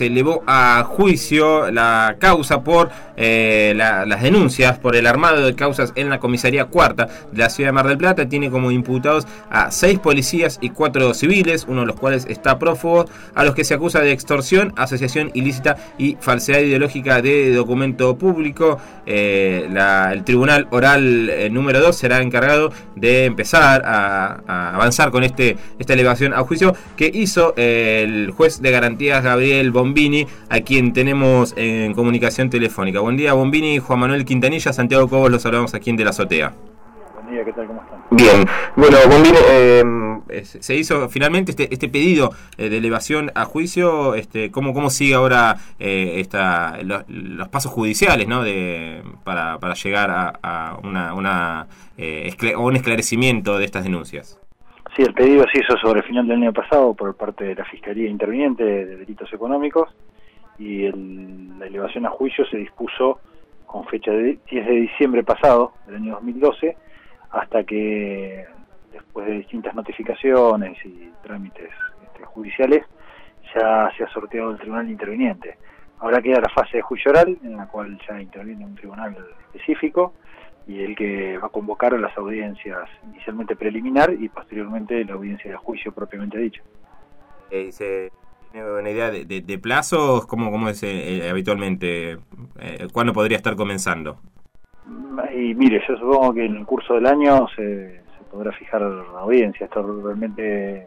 Se elevó a juicio la causa por las denuncias por el armado de causas en la comisaría cuarta de la ciudad de Mar del Plata. Tiene como imputados a 6 policías y 4 civiles, uno de los cuales está prófugo, a los que se acusa de extorsión, asociación ilícita y falsedad ideológica de documento público. El tribunal oral número 2 será encargado de empezar a avanzar con esta elevación a juicio que hizo el juez de garantías Gabriel Bombini, a quien tenemos en comunicación telefónica. Buen día, Bombini. Juan Manuel Quintanilla, Santiago Cobos, los saludamos aquí en De la Azotea. Buen día, ¿qué tal? ¿Cómo están? Bien, bueno, Bombini, se hizo finalmente este pedido de elevación a juicio. ¿Cómo sigue ahora los pasos judiciales, ¿no? para llegar a un esclarecimiento de estas denuncias? Sí, el pedido se hizo sobre el final del año pasado por parte de la Fiscalía Interviniente de Delitos Económicos y la elevación a juicio se dispuso con fecha de 10 de diciembre pasado, del año 2012, hasta que después de distintas notificaciones y trámites judiciales ya se ha sorteado el tribunal interviniente. Ahora queda la fase de juicio oral, en la cual ya interviene un tribunal específico y el que va a convocar a las audiencias inicialmente preliminar y posteriormente la audiencia de juicio propiamente dicha. ¿Se tiene una idea de plazos? ¿Cómo es habitualmente? ¿Cuándo podría estar comenzando? Y mire, yo supongo que en el curso del año se podrá fijar la audiencia. Esto realmente,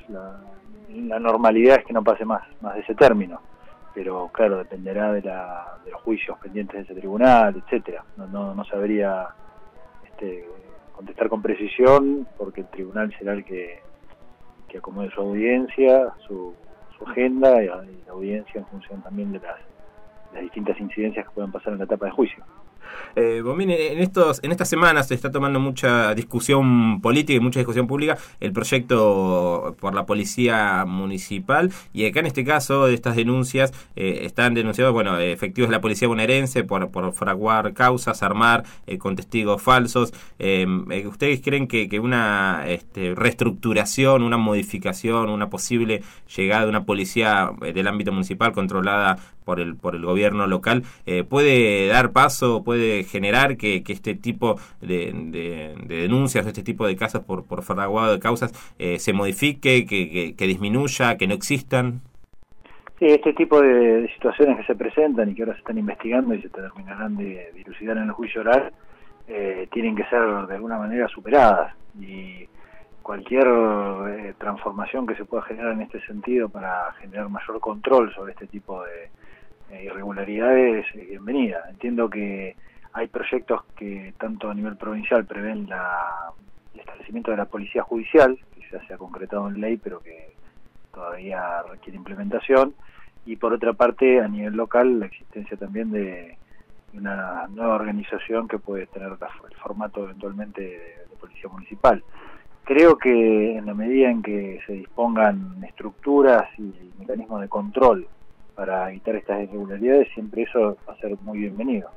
la normalidad es que no pase más de ese término. Pero claro, dependerá de los juicios pendientes de ese tribunal, etcétera. No sabría contestar con precisión, porque el tribunal será el que acomode su audiencia, su agenda y la audiencia en función también de las distintas incidencias que puedan pasar en la etapa de juicio. Bombini, en estas semanas se está tomando mucha discusión política y mucha discusión pública el proyecto por la policía municipal, y acá en este caso de estas denuncias están denunciados efectivos de la policía bonaerense por fraguar causas, armar con testigos falsos. ¿Ustedes creen que una reestructuración, una modificación, una posible llegada de una policía del ámbito municipal controlada por el gobierno local puede dar paso, puede generar que este tipo de denuncias, este tipo de casos por fraguado de causas se modifique, que disminuya, que no existan? Sí, este tipo de situaciones que se presentan y que ahora se están investigando y se terminarán de dilucidar en el juicio oral tienen que ser de alguna manera superadas, y cualquier transformación que se pueda generar en este sentido para generar mayor control sobre este tipo de irregularidades bienvenida. Entiendo que hay proyectos que tanto a nivel provincial prevén el establecimiento de la policía judicial, que ya se ha concretado en ley pero que todavía requiere implementación, y por otra parte a nivel local la existencia también de una nueva organización que puede tener el formato eventualmente de policía municipal. Creo que en la medida en que se dispongan estructuras y mecanismos de control para evitar estas irregularidades, siempre eso va a ser muy bienvenido.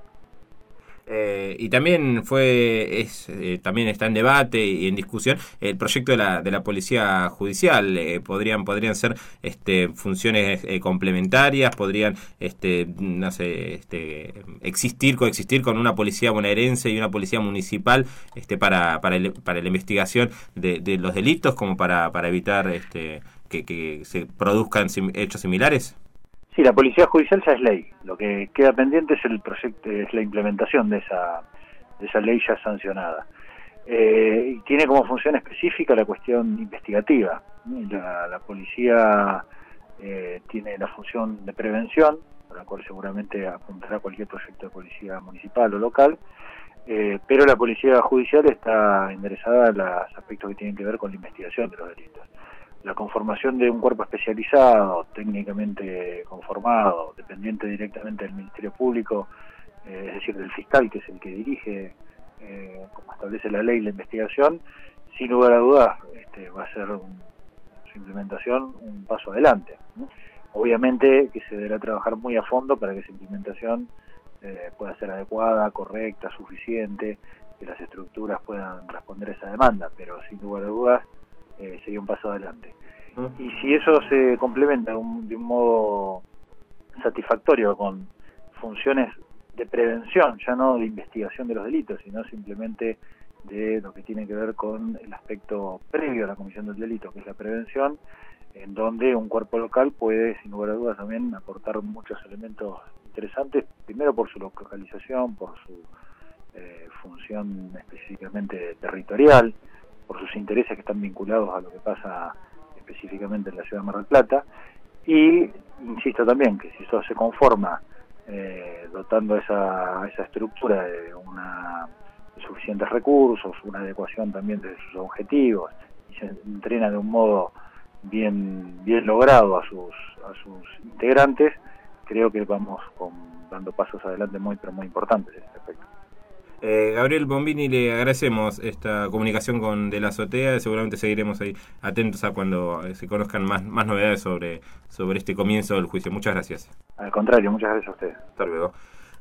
Y también también está en debate y en discusión el proyecto de la policía judicial. Podrían ser funciones complementarias, podrían coexistir con una policía bonaerense y una policía municipal para la investigación de los delitos, como para evitar que se produzcan hechos similares. Sí, la policía judicial ya es ley. Lo que queda pendiente es el proyecto, es la implementación de esa ley ya sancionada. Y tiene como función específica la cuestión investigativa. La policía tiene la función de prevención, a la cual seguramente apuntará cualquier proyecto de policía municipal o local, pero la policía judicial está enderezada a los aspectos que tienen que ver con la investigación de los delitos. La conformación de un cuerpo especializado, técnicamente conformado, dependiente directamente del Ministerio Público, es decir, del fiscal, que es el que dirige, como establece la ley, la investigación, sin lugar a dudas va a ser su implementación un paso adelante, ¿no? Obviamente que se deberá trabajar muy a fondo para que esa implementación pueda ser adecuada, correcta, suficiente, que las estructuras puedan responder a esa demanda, pero sin lugar a dudas sería un paso adelante. Y si eso se complementa de un modo satisfactorio, con funciones de prevención, ya no de investigación de los delitos, sino simplemente de lo que tiene que ver con el aspecto previo a la comisión del delito, que es la prevención, en donde un cuerpo local puede, sin lugar a dudas, también aportar muchos elementos interesantes, primero por su localización, por su función específicamente territorial, por sus intereses que están vinculados a lo que pasa específicamente en la ciudad de Mar del Plata, y insisto también que si eso se conforma dotando esa estructura de suficientes recursos, una adecuación también de sus objetivos, y se entrena de un modo bien logrado a sus integrantes, creo que vamos dando pasos adelante pero muy importantes en este aspecto. Gabriel Bombini, le agradecemos esta comunicación con De la Azotea. Seguramente seguiremos ahí atentos a cuando se conozcan más novedades sobre este comienzo del juicio. Muchas gracias. Al contrario, muchas gracias a ustedes. Hasta luego.